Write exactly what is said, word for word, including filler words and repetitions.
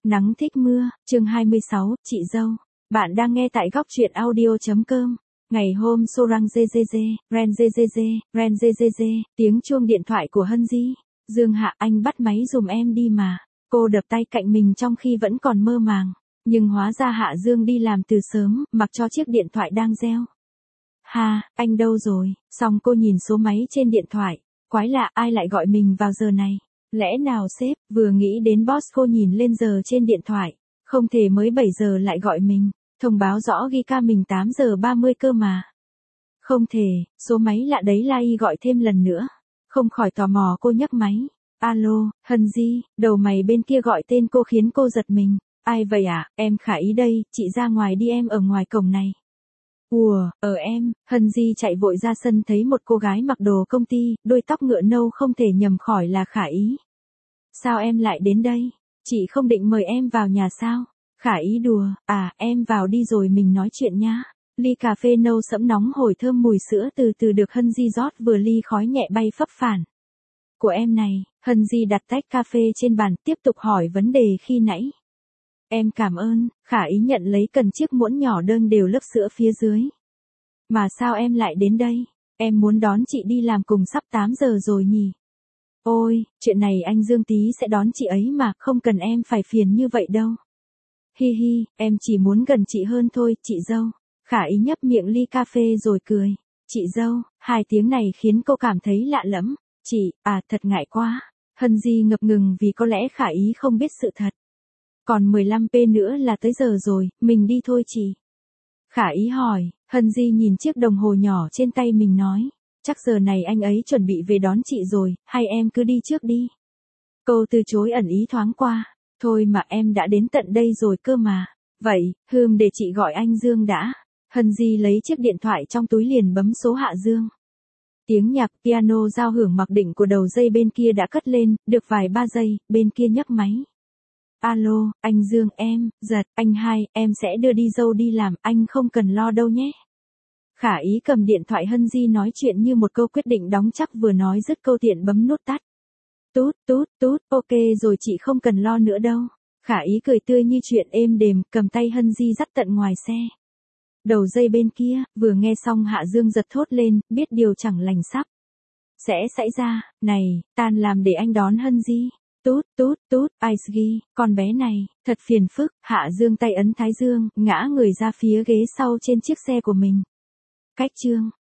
Nắng thích mưa, chương hai mươi sáu, chị dâu. Bạn đang nghe tại góc truyện audio.com. Ngày hôm Sorang Zezeze, Ren Zezeze, Ren Zezeze, tiếng chuông điện thoại của Hân Di. Dương Hạ, anh bắt máy dùm em đi mà. Cô đập tay cạnh mình trong khi vẫn còn mơ màng. Nhưng hóa ra Hạ Dương đi làm từ sớm, mặc cho chiếc điện thoại đang reo. Ha, anh đâu rồi? Xong cô nhìn số máy trên điện thoại. Quái lạ, ai lại gọi mình vào giờ này? Lẽ nào sếp, vừa nghĩ đến boss cô nhìn lên giờ trên điện thoại. Không thể mới bảy giờ lại gọi mình. Thông báo rõ ghi ca mình tám giờ ba mươi cơ mà. Không thể, số máy lạ đấy la y gọi thêm lần nữa. Không khỏi tò mò cô nhấc máy. Alo, Hân Di, đầu mày bên kia gọi tên cô khiến cô giật mình. Ai vậy ạ? À? Em Khả Ý đây, chị ra ngoài đi, em ở ngoài cổng này. Ùa, ở em, Hân Di chạy vội ra sân thấy một cô gái mặc đồ công ty, đôi tóc ngựa nâu không thể nhầm khỏi là Khả Ý. Sao em lại đến đây? Chị không định mời em vào nhà sao? Khả Ý đùa, à, em vào đi rồi mình nói chuyện nhá. Ly cà phê nâu sẫm nóng hổi thơm mùi sữa từ từ được Hân Di rót vừa ly khói nhẹ bay phấp phản. Của em này, Hân Di đặt tách cà phê trên bàn tiếp tục hỏi vấn đề khi nãy. Em cảm ơn, Khả Ý nhận lấy cần chiếc muỗng nhỏ đơn đều lớp sữa phía dưới. Mà sao em lại đến đây? Em muốn đón chị đi làm cùng sắp tám giờ rồi nhỉ? Ôi, chuyện này anh Dương tí sẽ đón chị ấy mà, không cần em phải phiền như vậy đâu. Hi hi, em chỉ muốn gần chị hơn thôi, chị dâu. Khả Ý nhấp miệng ly cà phê rồi cười. Chị dâu, hai tiếng này khiến cô cảm thấy lạ lẫm. Chị, à thật ngại quá. Hân Di ngập ngừng vì có lẽ Khả Ý không biết sự thật. Còn mười lăm phút nữa là tới giờ rồi, mình đi thôi chị. Khả Ý hỏi, Hân Di nhìn chiếc đồng hồ nhỏ trên tay mình nói. Chắc giờ này anh ấy chuẩn bị về đón chị rồi, hay em cứ đi trước đi. Câu từ chối ẩn ý thoáng qua. Thôi mà em đã đến tận đây rồi cơ mà. Vậy, hừm để chị gọi anh Dương đã. Hân Di lấy chiếc điện thoại trong túi liền bấm số Hạ Dương. Tiếng nhạc piano giao hưởng mặc định của đầu dây bên kia đã cất lên, được vài ba giây, bên kia nhấc máy. Alo, anh Dương em, giật, anh hai, em sẽ đưa đi dâu đi làm, anh không cần lo đâu nhé. Khả Ý cầm điện thoại Hân Di nói chuyện như một câu quyết định đóng chắc vừa nói dứt câu tiện bấm nút tắt. Tút, tút, tút, ok rồi chị không cần lo nữa đâu. Khả Ý cười tươi như chuyện êm đềm, cầm tay Hân Di dắt tận ngoài xe. Đầu dây bên kia, vừa nghe xong Hạ Dương giật thốt lên, biết điều chẳng lành sắp sẽ xảy ra. Này, tan làm để anh đón Hân Di. Tút, tút, tút, Aisgi, con bé này, thật phiền phức. Hạ Dương tay ấn thái dương, ngã người ra phía ghế sau trên chiếc xe của mình. Cách chương.